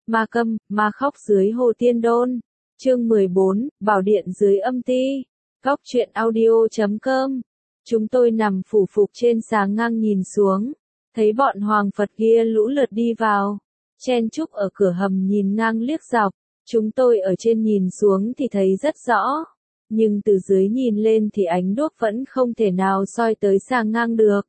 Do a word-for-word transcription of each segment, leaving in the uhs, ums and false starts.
Ma câm, ma khóc dưới hồ Tiên Đôn. Chương mười bốn, Bảo điện dưới âm ti. Góc truyện audio chấm com. Chúng tôi nằm phủ phục trên xà ngang nhìn xuống, thấy bọn hoàng Phật kia lũ lượt đi vào, chen chúc ở cửa hầm nhìn ngang liếc dọc. Chúng tôi ở trên nhìn xuống thì thấy rất rõ, nhưng từ dưới nhìn lên thì ánh đuốc vẫn không thể nào soi tới xà ngang được.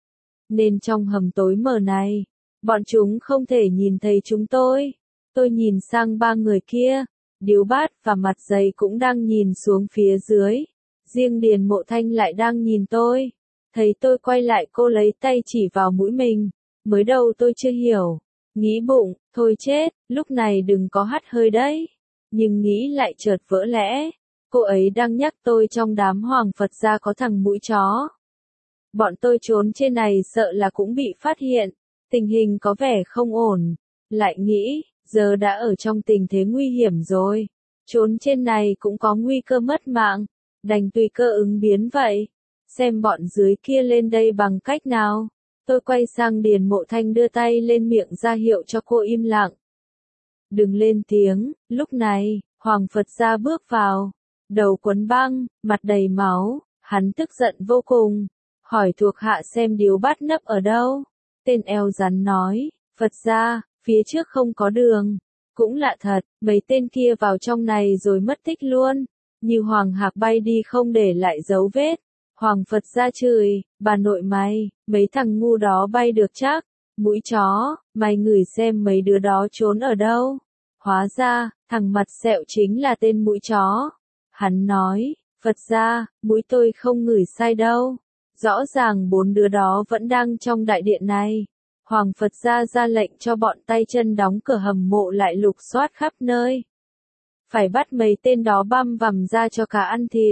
Nên trong hầm tối mờ này, bọn chúng không thể nhìn thấy chúng tôi. Tôi nhìn sang ba người kia, Điếu Bát và Mặt Dày cũng đang nhìn xuống phía dưới. Riêng Điền Mộ Thanh lại đang nhìn tôi. Thấy tôi quay lại cô lấy tay chỉ vào mũi mình. Mới đầu tôi chưa hiểu. Nghĩ bụng, thôi chết, lúc này đừng có hắt hơi đấy. Nhưng nghĩ lại chợt vỡ lẽ. Cô ấy đang nhắc tôi trong đám hoàng Phật gia có thằng mũi chó. Bọn tôi trốn trên này sợ là cũng bị phát hiện. Tình hình có vẻ không ổn. Lại nghĩ, giờ đã ở trong tình thế nguy hiểm rồi. Trốn trên này cũng có nguy cơ mất mạng. Đành tùy cơ ứng biến vậy. Xem bọn dưới kia lên đây bằng cách nào. Tôi quay sang Điền Mộ Thanh đưa tay lên miệng ra hiệu cho cô im lặng. Đừng lên tiếng. Lúc này, Hoàng Phật gia bước vào. Đầu quấn băng, mặt đầy máu. Hắn tức giận vô cùng. Hỏi thuộc hạ xem Điếu Bát nấp ở đâu. Tên eo rắn nói, Phật gia, phía trước không có đường. Cũng lạ thật, mấy tên kia vào trong này rồi mất tích luôn. Như Hoàng Hạc bay đi không để lại dấu vết. Hoàng Phật gia chửi, bà nội mày, mấy thằng ngu đó bay được chắc. Mũi chó, mày ngửi xem mấy đứa đó trốn ở đâu. Hóa ra, thằng mặt sẹo chính là tên mũi chó. Hắn nói, Phật gia, mũi tôi không ngửi sai đâu. Rõ ràng bốn đứa đó vẫn đang trong đại điện này. Hoàng Phật gia ra lệnh cho bọn tay chân đóng cửa hầm mộ lại lục soát khắp nơi. Phải bắt mấy tên đó băm vằm ra cho cá ăn thịt.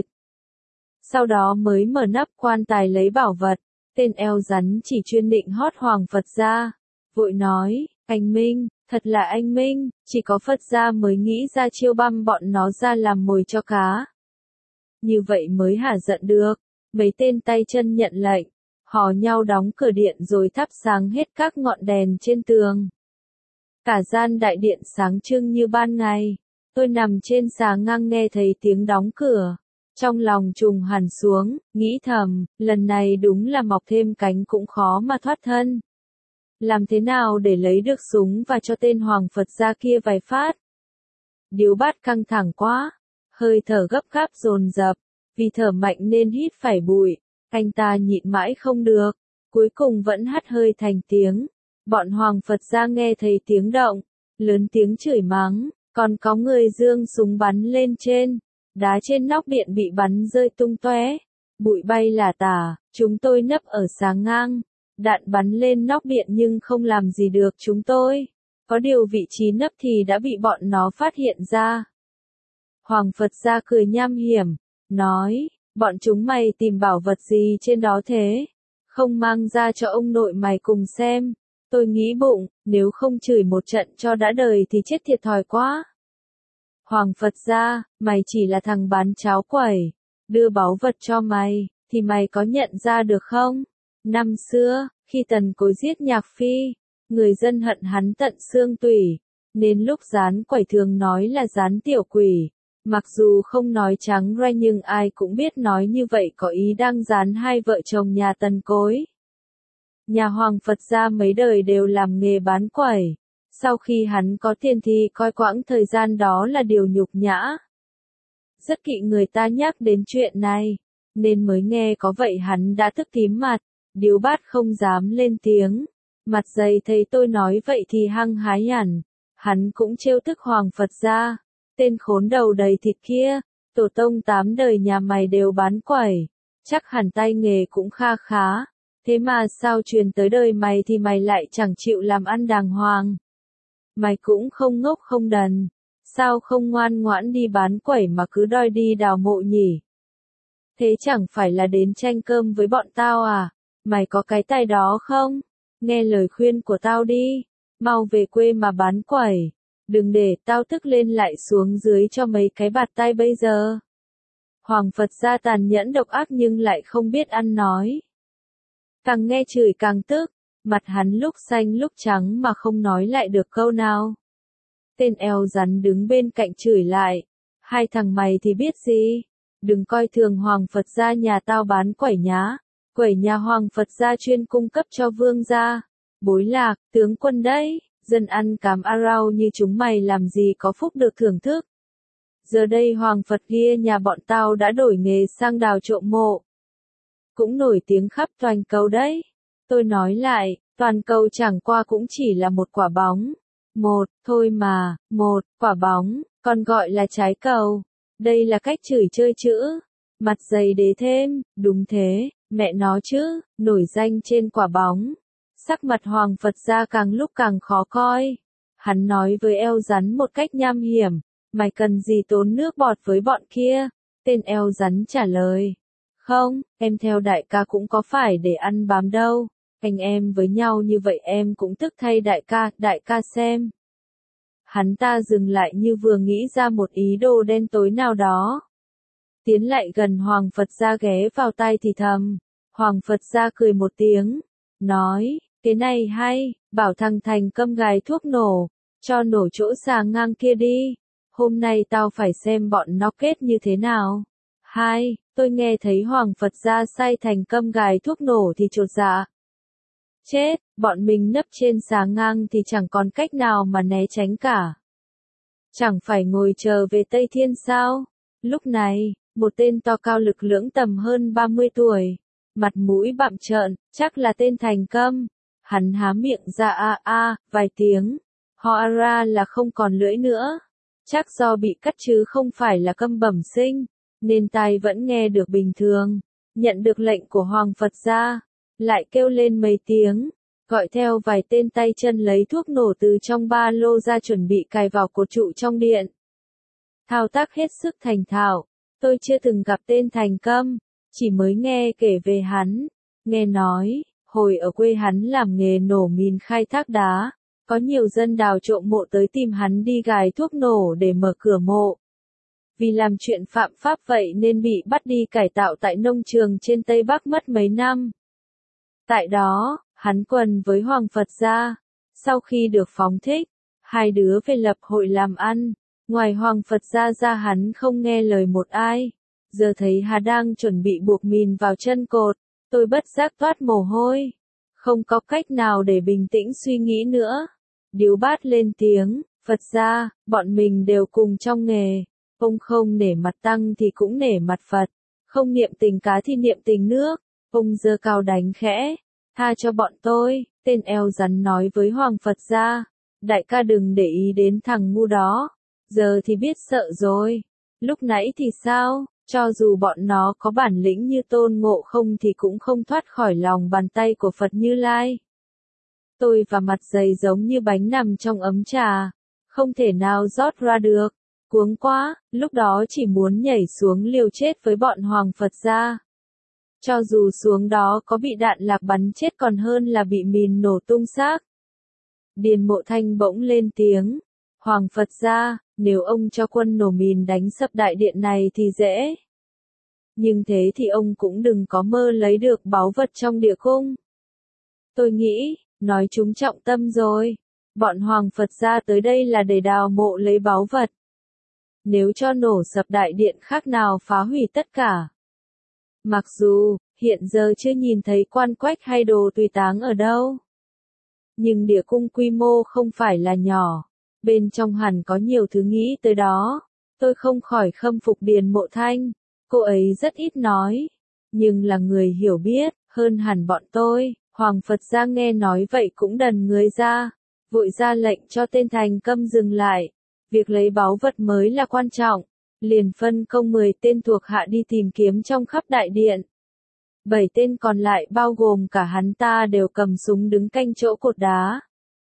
Sau đó mới mở nắp quan tài lấy bảo vật. Tên eo rắn chỉ chuyên định hót Hoàng Phật gia. Vội nói, anh Minh, thật là anh Minh, chỉ có Phật gia mới nghĩ ra chiêu băm bọn nó ra làm mồi cho cá. Như vậy mới hả giận được. Mấy tên tay chân nhận lệnh, hò nhau đóng cửa điện rồi thắp sáng hết các ngọn đèn trên tường. Cả gian đại điện sáng trưng như ban ngày. Tôi nằm trên xà ngang nghe thấy tiếng đóng cửa. Trong lòng trùng hẳn xuống, nghĩ thầm, lần này đúng là mọc thêm cánh cũng khó mà thoát thân. Làm thế nào để lấy được súng và cho tên Hoàng Phật gia kia vài phát? Điếu Bát căng thẳng quá, hơi thở gấp gáp dồn dập. Vì thở mạnh nên hít phải bụi, anh ta nhịn mãi không được, cuối cùng vẫn hắt hơi thành tiếng. Bọn Hoàng Phật gia nghe thấy tiếng động, lớn tiếng chửi mắng, còn có người giương súng bắn lên trên, đá trên nóc điện bị bắn rơi tung tóe, bụi bay lả tả. Chúng tôi nấp ở xà ngang, đạn bắn lên nóc điện nhưng không làm gì được chúng tôi. Có điều vị trí nấp thì đã bị bọn nó phát hiện ra. Hoàng Phật gia cười nham hiểm. Nói, bọn chúng mày tìm bảo vật gì trên đó thế? Không mang ra cho ông nội mày cùng xem. Tôi nghĩ bụng, nếu không chửi một trận cho đã đời thì chết thiệt thòi quá. Hoàng Phật gia, mày chỉ là thằng bán cháo quẩy. Đưa báu vật cho mày, thì mày có nhận ra được không? Năm xưa, khi Tần Cối giết Nhạc Phi, người dân hận hắn tận xương tủy. Nên lúc gián quẩy thường nói là gián tiểu quỷ. Mặc dù không nói trắng ra nhưng ai cũng biết nói như vậy có ý đang gián hai vợ chồng nhà Tần Cối. Nhà Hoàng Phật gia mấy đời đều làm nghề bán quẩy. Sau khi hắn có tiền thì coi quãng thời gian đó là điều nhục nhã. Rất kỵ người ta nhắc đến chuyện này, nên mới nghe có vậy hắn đã tức tím mặt. Điếu Bát không dám lên tiếng. Mặt Dày thấy tôi nói vậy thì hăng hái hẳn. Hắn cũng trêu tức Hoàng Phật gia. Tên khốn đầu đầy thịt kia, tổ tông tám đời nhà mày đều bán quẩy, chắc hẳn tay nghề cũng kha khá, thế mà sao truyền tới đời mày thì mày lại chẳng chịu làm ăn đàng hoàng. Mày cũng không ngốc không đần, sao không ngoan ngoãn đi bán quẩy mà cứ đòi đi đào mộ nhỉ? Thế chẳng phải là đến tranh cơm với bọn tao à? Mày có cái tài đó không? Nghe lời khuyên của tao đi, mau về quê mà bán quẩy. Đừng để tao tức lên lại xuống dưới cho mấy cái bạt tay bây giờ. Hoàng Phật gia tàn nhẫn độc ác nhưng lại không biết ăn nói. Càng nghe chửi càng tức, mặt hắn lúc xanh lúc trắng mà không nói lại được câu nào. Tên eo rắn đứng bên cạnh chửi lại. Hai thằng mày thì biết gì? Đừng coi thường Hoàng Phật gia nhà tao bán quẩy nhá. Quẩy nhà Hoàng Phật gia chuyên cung cấp cho vương gia. Bối lạc, tướng quân đấy, dân ăn cám a rau như chúng mày làm gì có phúc được thưởng thức. Giờ đây Hoàng Phật kia nhà bọn tao đã đổi nghề sang đào trộm mộ. Cũng nổi tiếng khắp toàn cầu đấy. Tôi nói lại, toàn cầu chẳng qua cũng chỉ là một quả bóng. Một, thôi mà, một, quả bóng, còn gọi là trái cầu. Đây là cách chửi chơi chữ. Mặt dày đế thêm, đúng thế, mẹ nó chứ, nổi danh trên quả bóng. Sắc mặt Hoàng Phật gia càng lúc càng khó coi. Hắn nói với eo rắn một cách nham hiểm, mày cần gì tốn nước bọt với bọn kia? Tên eo rắn trả lời, không, em theo đại ca cũng có phải để ăn bám đâu. Anh em với nhau như vậy em cũng tức thay đại ca, đại ca xem. Hắn ta dừng lại như vừa nghĩ ra một ý đồ đen tối nào đó. Tiến lại gần Hoàng Phật gia ghé vào tai thì thầm. Hoàng Phật gia cười một tiếng, nói, cái này hay, bảo thằng Thành Câm gài thuốc nổ, cho nổ chỗ xà ngang kia đi. Hôm nay tao phải xem bọn nó kết như thế nào. Hai, tôi nghe thấy Hoàng Phật gia sai Thành Câm gài thuốc nổ thì chột dạ. Chết, bọn mình nấp trên xà ngang thì chẳng còn cách nào mà né tránh cả. Chẳng phải ngồi chờ về Tây Thiên sao? Lúc này, một tên to cao lực lưỡng tầm hơn ba mươi tuổi, mặt mũi bặm trợn, chắc là tên Thành Câm. Hắn há miệng ra a a, vài tiếng, ho ra là không còn lưỡi nữa. Chắc do bị cắt chứ không phải là câm bẩm sinh, nên tai vẫn nghe được bình thường. Nhận được lệnh của Hoàng Phật gia, lại kêu lên mấy tiếng, gọi theo vài tên tay chân lấy thuốc nổ từ trong ba lô ra chuẩn bị cài vào cột trụ trong điện. Thao tác hết sức thành thạo, tôi chưa từng gặp tên Thành Câm, chỉ mới nghe kể về hắn. Nghe nói, hồi ở quê hắn làm nghề nổ mìn khai thác đá, có nhiều dân đào trộm mộ tới tìm hắn đi gài thuốc nổ để mở cửa mộ. Vì làm chuyện phạm pháp vậy nên bị bắt đi cải tạo tại nông trường trên Tây Bắc mất mấy năm. Tại đó, hắn quần với Hoàng Phật gia. Sau khi được phóng thích, hai đứa về lập hội làm ăn. Ngoài Hoàng Phật gia ra hắn không nghe lời một ai. Giờ thấy Hà đang chuẩn bị buộc mìn vào chân cột, tôi bất giác toát mồ hôi. Không có cách nào để bình tĩnh suy nghĩ nữa. Điếu bát lên tiếng, Phật gia, bọn mình đều cùng trong nghề. Ông không nể mặt tăng thì cũng nể mặt Phật. Không niệm tình cá thì niệm tình nước. Ông giơ cao đánh khẽ. Tha cho bọn tôi, tên eo rắn nói với Hoàng Phật gia. Đại ca đừng để ý đến thằng ngu đó. Giờ thì biết sợ rồi. Lúc nãy thì sao? Cho dù bọn nó có bản lĩnh như Tôn Ngộ Không thì cũng không thoát khỏi lòng bàn tay của Phật Như Lai. Tôi và mặt dày giống như bánh nằm trong ấm trà. Không thể nào rót ra được. Cuống quá, lúc đó chỉ muốn nhảy xuống liều chết với bọn Hoàng Phật gia. Cho dù xuống đó có bị đạn lạc bắn chết còn hơn là bị mìn nổ tung xác. Điền Mộ Thanh bỗng lên tiếng. Hoàng Phật gia, nếu ông cho quân nổ mìn đánh sập đại điện này thì dễ. Nhưng thế thì ông cũng đừng có mơ lấy được báu vật trong địa cung. Tôi nghĩ, nói chúng trọng tâm rồi. Bọn Hoàng Phật gia tới đây là để đào mộ lấy báu vật. Nếu cho nổ sập đại điện khác nào phá hủy tất cả. Mặc dù, hiện giờ chưa nhìn thấy quan quách hay đồ tùy táng ở đâu. Nhưng địa cung quy mô không phải là nhỏ. Bên trong hẳn có nhiều thứ nghĩ tới đó. Tôi không khỏi khâm phục Điền Mộ Thanh. Cô ấy rất ít nói. Nhưng là người hiểu biết, hơn hẳn bọn tôi. Hoàng Phật gia nghe nói vậy cũng đần người ra. Vội ra lệnh cho tên Thành Câm dừng lại. Việc lấy báu vật mới là quan trọng. Liền phân công mười tên thuộc hạ đi tìm kiếm trong khắp đại điện. Bảy tên còn lại bao gồm cả hắn ta đều cầm súng đứng canh chỗ cột đá.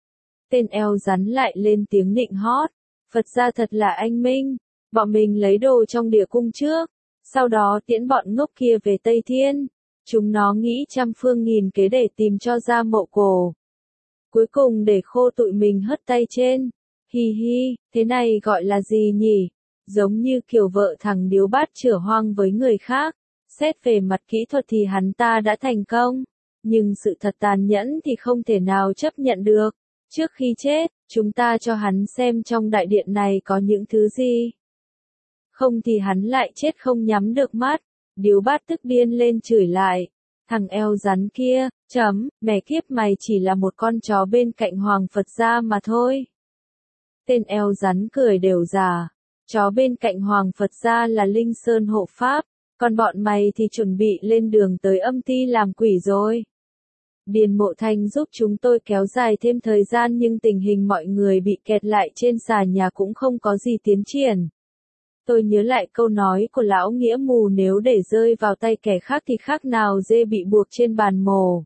Tên eo rắn lại lên tiếng nịnh hót. Phật gia thật là anh minh. Bọn mình lấy đồ trong địa cung trước. Sau đó tiễn bọn ngốc kia về Tây Thiên. Chúng nó nghĩ trăm phương nghìn kế để tìm cho ra mộ cổ. Cuối cùng để khô tụi mình hất tay trên. Hi hi, thế này gọi là gì nhỉ? Giống như kiểu vợ thằng Điếu Bát chửa hoang với người khác. Xét về mặt kỹ thuật thì hắn ta đã thành công. Nhưng sự thật tàn nhẫn thì không thể nào chấp nhận được. Trước khi chết, Chúng ta cho hắn xem trong đại điện này có những thứ gì. Không thì hắn lại chết không nhắm được mắt. Điếu Bát tức điên lên chửi lại. Thằng eo rắn kia, chấm, mẹ kiếp mày chỉ là một con chó bên cạnh Hoàng Phật gia mà thôi. Tên eo rắn cười đều già. Chó bên cạnh Hoàng Phật gia là Linh Sơn hộ pháp, còn bọn mày thì chuẩn bị lên đường tới âm ti làm quỷ rồi. Điền Mộ Thanh giúp chúng tôi kéo dài thêm thời gian nhưng tình hình mọi người bị kẹt lại trên xà nhà cũng không có gì tiến triển. Tôi nhớ lại câu nói của lão nghĩa mù, nếu để rơi vào tay kẻ khác thì khác nào dê bị buộc trên bàn mổ.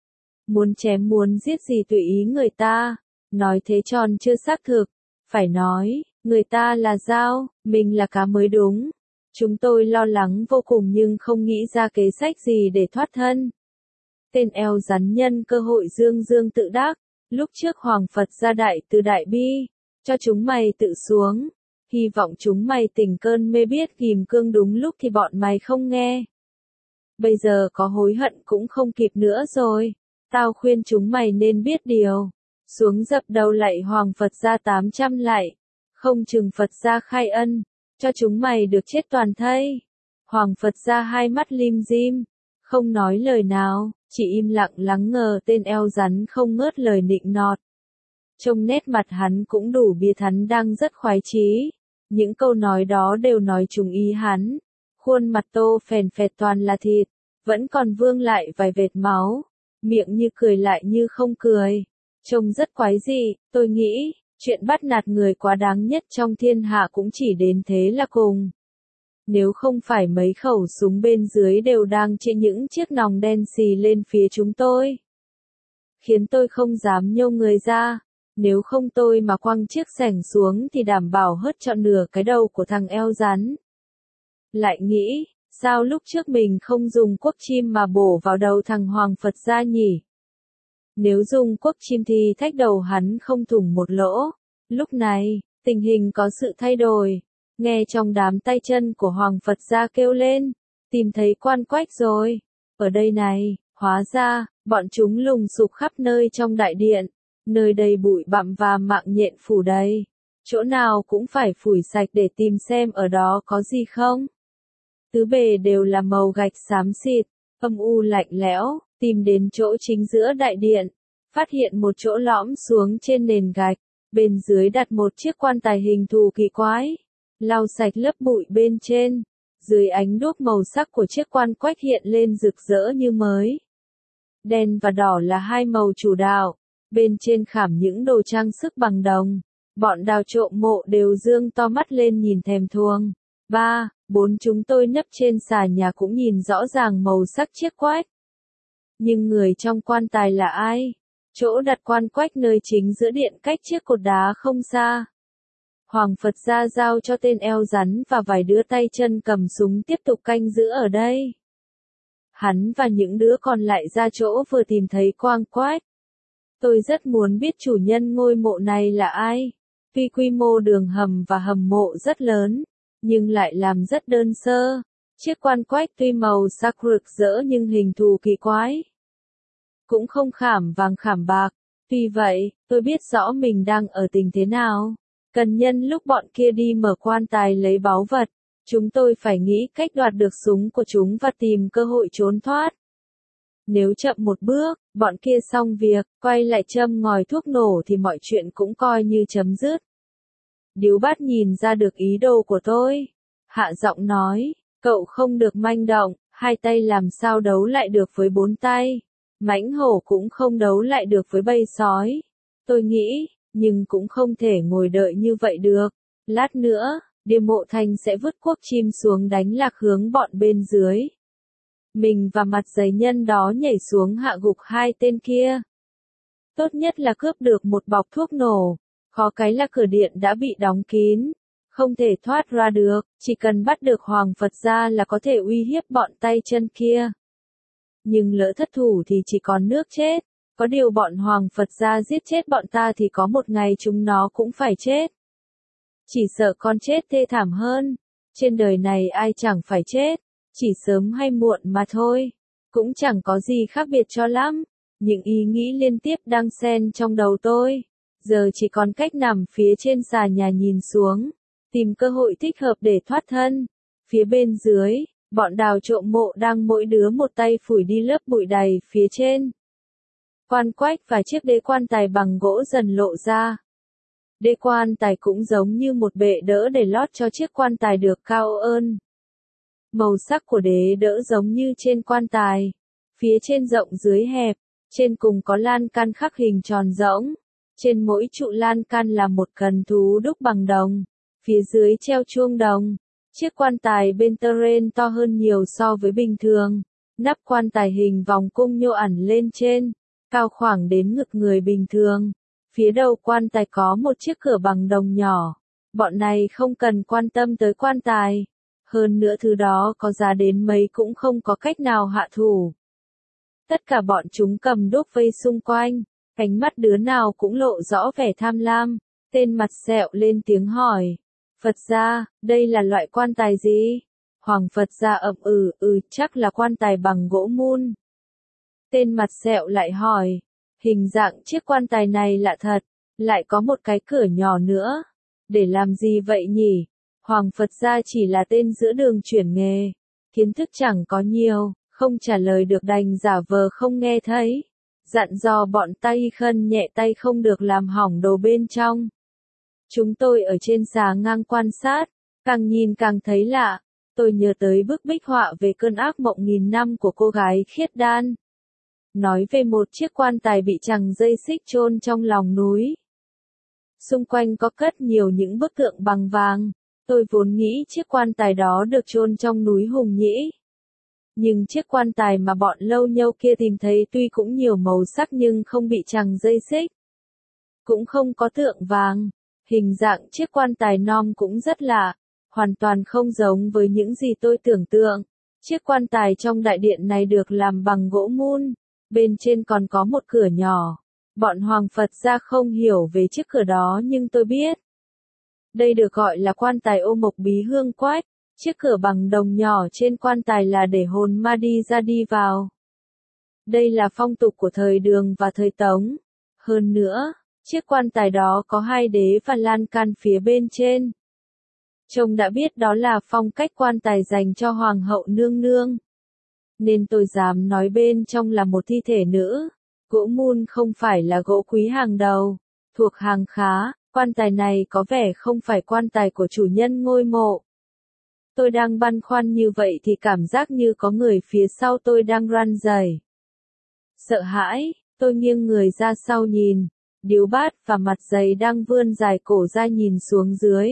Muốn chém muốn giết gì tùy ý người ta, nói thế tròn chưa xác thực, phải nói, người ta là dao, mình là cá mới đúng. Chúng tôi lo lắng vô cùng nhưng không nghĩ ra kế sách gì để thoát thân. Tên eo rắn nhân cơ hội dương dương tự đắc, lúc trước Hoàng Phật ra đại từ đại bi, cho chúng mày tự xuống. Hy vọng chúng mày tỉnh cơn mê biết ghim cương đúng lúc thì bọn mày không nghe. Bây giờ có hối hận cũng không kịp nữa rồi. Tao khuyên chúng mày nên biết điều. Xuống dập đầu lạy Hoàng Phật gia tám trăm lạy. Không chừng Phật gia khai ân. Cho chúng mày được chết toàn thây. Hoàng Phật gia hai mắt lim dim. Không nói lời nào, chỉ im lặng lắng ngờ tên eo rắn không ngớt lời nịnh nọt. Trông nét mặt hắn cũng đủ biết hắn đang rất khoái chí. Những câu nói đó đều nói trùng ý hắn. Khuôn mặt tô phèn phẹt toàn là thịt, vẫn còn vương lại vài vệt máu. Miệng như cười lại như không cười. Trông rất quái dị, tôi nghĩ, chuyện bắt nạt người quá đáng nhất trong thiên hạ cũng chỉ đến thế là cùng. Nếu không phải mấy khẩu súng bên dưới đều đang chĩa những chiếc nòng đen xì lên phía chúng tôi. Khiến tôi không dám nhô người ra. Nếu không tôi mà quăng chiếc xẻng xuống thì đảm bảo hớt trọn nửa cái đầu của thằng eo rắn. Lại nghĩ, sao lúc trước mình không dùng cuốc chim mà bổ vào đầu thằng Hoàng Phật gia nhỉ? Nếu dùng cuốc chim thì thách đầu hắn không thủng một lỗ. Lúc này, tình hình có sự thay đổi. Nghe trong đám tay chân của Hoàng Phật gia kêu lên, tìm thấy Quan Quách rồi. Ở đây này, hóa ra, bọn chúng lùng sục khắp nơi trong đại điện. Nơi đây bụi bặm và mạng nhện phủ đầy. Chỗ nào cũng phải phủi sạch để tìm xem ở đó có gì không. Tứ bề đều là màu gạch xám xịt, âm u lạnh lẽo, tìm đến chỗ chính giữa đại điện. Phát hiện một chỗ lõm xuống trên nền gạch, bên dưới đặt một chiếc quan tài hình thù kỳ quái. Lau sạch lớp bụi bên trên, dưới ánh đuốc màu sắc của chiếc quan quách hiện lên rực rỡ như mới. Đen và đỏ là hai màu chủ đạo. Bên trên khảm những đồ trang sức bằng đồng. Bọn đào trộm mộ đều dương to mắt lên nhìn thèm thuồng. Ba, bốn chúng tôi nấp trên xà nhà cũng nhìn rõ ràng màu sắc chiếc quách. Nhưng người trong quan tài là ai? Chỗ đặt quan quách nơi chính giữa điện cách chiếc cột đá không xa. Hoàng Phật gia giao cho tên eo rắn và vài đứa tay chân cầm súng tiếp tục canh giữ ở đây. Hắn và những đứa còn lại ra chỗ vừa tìm thấy quan quách. Tôi rất muốn biết chủ nhân ngôi mộ này là ai. Tuy quy mô đường hầm và hầm mộ rất lớn, nhưng lại làm rất đơn sơ. Chiếc quan quách tuy màu sắc rực rỡ nhưng hình thù kỳ quái. Cũng không khảm vàng khảm bạc. Tuy vậy, tôi biết rõ mình đang ở tình thế nào. Cần nhân lúc bọn kia đi mở quan tài lấy báu vật, chúng tôi phải nghĩ cách đoạt được súng của chúng và tìm cơ hội trốn thoát. Nếu chậm một bước, bọn kia xong việc, quay lại châm ngòi thuốc nổ thì mọi chuyện cũng coi như chấm dứt. Điếu Bát nhìn ra được ý đồ của tôi. Hạ giọng nói, cậu không được manh động, hai tay làm sao đấu lại được với bốn tay. Mãnh hổ cũng không đấu lại được với bầy sói. Tôi nghĩ, nhưng cũng không thể ngồi đợi như vậy được. Lát nữa, Điềm Mộ Thanh sẽ vứt cuốc chim xuống đánh lạc hướng bọn bên dưới. Mình và mặt giấy nhân đó nhảy xuống hạ gục hai tên kia. Tốt nhất là cướp được một bọc thuốc nổ. Khó cái là cửa điện đã bị đóng kín. Không thể thoát ra được, chỉ cần bắt được Hoàng Phật gia là có thể uy hiếp bọn tay chân kia. Nhưng lỡ thất thủ thì chỉ còn nước chết. Có điều bọn Hoàng Phật gia giết chết bọn ta thì có một ngày chúng nó cũng phải chết. Chỉ sợ con chết thê thảm hơn. Trên đời này ai chẳng phải chết. Chỉ sớm hay muộn mà thôi. Cũng chẳng có gì khác biệt cho lắm. Những ý nghĩ liên tiếp đang xen trong đầu tôi. giờ chỉ còn cách nằm phía trên xà nhà nhìn xuống, tìm cơ hội thích hợp để thoát thân. Phía bên dưới, bọn đào trộm mộ đang mỗi đứa một tay phủi đi lớp bụi đầy phía trên. Quan quách và chiếc đế quan tài bằng gỗ dần lộ ra. Đế quan tài cũng giống như một bệ đỡ để lót cho chiếc quan tài được cao ơn. Màu sắc của đế đỡ giống như trên quan tài. Phía trên rộng dưới hẹp, trên cùng có lan can khắc hình tròn rỗng. Trên mỗi trụ lan can là một cần thú đúc bằng đồng. Phía dưới treo chuông đồng. Chiếc quan tài bên terrain to hơn nhiều so với bình thường. Nắp quan tài hình vòng cung nhô ẩn lên trên, cao khoảng đến ngực người bình thường. Phía đầu quan tài có một chiếc cửa bằng đồng nhỏ. Bọn này không cần quan tâm tới quan tài. Hơn nữa thứ đó có giá đến mấy cũng không có cách nào hạ thủ. Tất cả bọn chúng cầm đuốc vây xung quanh, ánh mắt đứa nào cũng lộ rõ vẻ tham lam. Tên mặt sẹo lên tiếng hỏi. Phật gia, đây là loại quan tài gì? Hoàng Phật gia ậm ừ, ừ, chắc là quan tài bằng gỗ mun. Tên mặt sẹo lại hỏi. Hình dạng chiếc quan tài này lạ thật, lại có một cái cửa nhỏ nữa. Để làm gì vậy nhỉ? Hoàng Phật gia chỉ là tên giữa đường chuyển nghề. Kiến thức chẳng có nhiều, không trả lời được đành giả vờ không nghe thấy. Dặn dò bọn tay khân nhẹ tay không được làm hỏng đồ bên trong. Chúng tôi ở trên xà ngang quan sát, càng nhìn càng thấy lạ. Tôi nhớ tới bức bích họa về cơn ác mộng nghìn năm của cô gái Khiết Đan. Nói về một chiếc quan tài bị chằng dây xích chôn trong lòng núi. Xung quanh có cất nhiều những bức tượng bằng vàng. Tôi vốn nghĩ chiếc quan tài đó được chôn trong núi Hùng Nhĩ. Nhưng chiếc quan tài mà bọn lâu nhâu kia tìm thấy tuy cũng nhiều màu sắc nhưng không bị chằng dây xích. Cũng không có tượng vàng. Hình dạng chiếc quan tài non cũng rất lạ. Hoàn toàn không giống với những gì tôi tưởng tượng. Chiếc quan tài trong đại điện này được làm bằng gỗ mun. Bên trên còn có một cửa nhỏ. Bọn Hoàng Phật gia không hiểu về chiếc cửa đó nhưng tôi biết. Đây được gọi là quan tài ô mộc bí hương quách. Chiếc cửa bằng đồng nhỏ trên quan tài là để hồn ma đi ra đi vào. Đây là phong tục của thời Đường và thời Tống. Hơn nữa, chiếc quan tài đó có hai đế và lan can phía bên trên. Trông đã biết đó là phong cách quan tài dành cho Hoàng hậu nương nương. Nên tôi dám nói bên trong là một thi thể nữ. Gỗ mun không phải là gỗ quý hàng đầu, thuộc hàng khá. Quan tài này có vẻ không phải quan tài của chủ nhân ngôi mộ. Tôi đang băn khoăn như vậy thì cảm giác như có người phía sau tôi đang run rẩy. Sợ hãi, tôi nghiêng người ra sau nhìn. Điếu bát và mặt giày đang vươn dài cổ ra nhìn xuống dưới.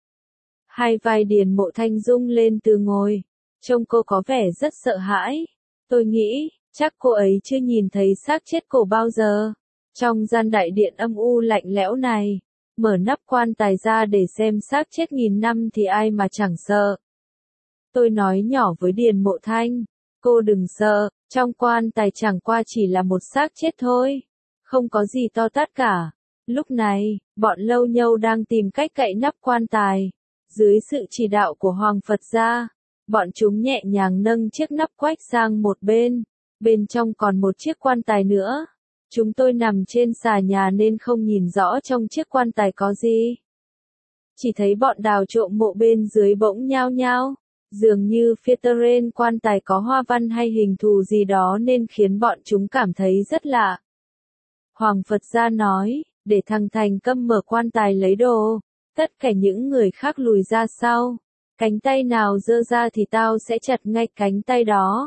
Hai vai Điền Mộ Thanh rung lên từ ngồi. Trông cô có vẻ rất sợ hãi. Tôi nghĩ, chắc cô ấy chưa nhìn thấy xác chết cổ bao giờ. Trong gian đại điện âm u lạnh lẽo này, mở nắp quan tài ra để xem xác chết nghìn năm thì ai mà chẳng sợ. Tôi nói nhỏ với Điền Mộ Thanh, cô đừng sợ, trong quan tài chẳng qua chỉ là một xác chết thôi. Không có gì to tát cả. Lúc này, bọn lâu nhâu đang tìm cách cậy nắp quan tài. Dưới sự chỉ đạo của Hoàng Phật gia, bọn chúng nhẹ nhàng nâng chiếc nắp quách sang một bên. Bên trong còn một chiếc quan tài nữa. Chúng tôi nằm trên xà nhà nên không nhìn rõ trong chiếc quan tài có gì. Chỉ thấy bọn đào trộm mộ bên dưới bỗng nhao nhao. Dường như phía terrain quan tài có hoa văn hay hình thù gì đó nên khiến bọn chúng cảm thấy rất lạ. Hoàng Phật gia nói, để thằng Thành Câm mở quan tài lấy đồ. Tất cả những người khác lùi ra sau. Cánh tay nào giơ ra thì tao sẽ chặt ngay cánh tay đó.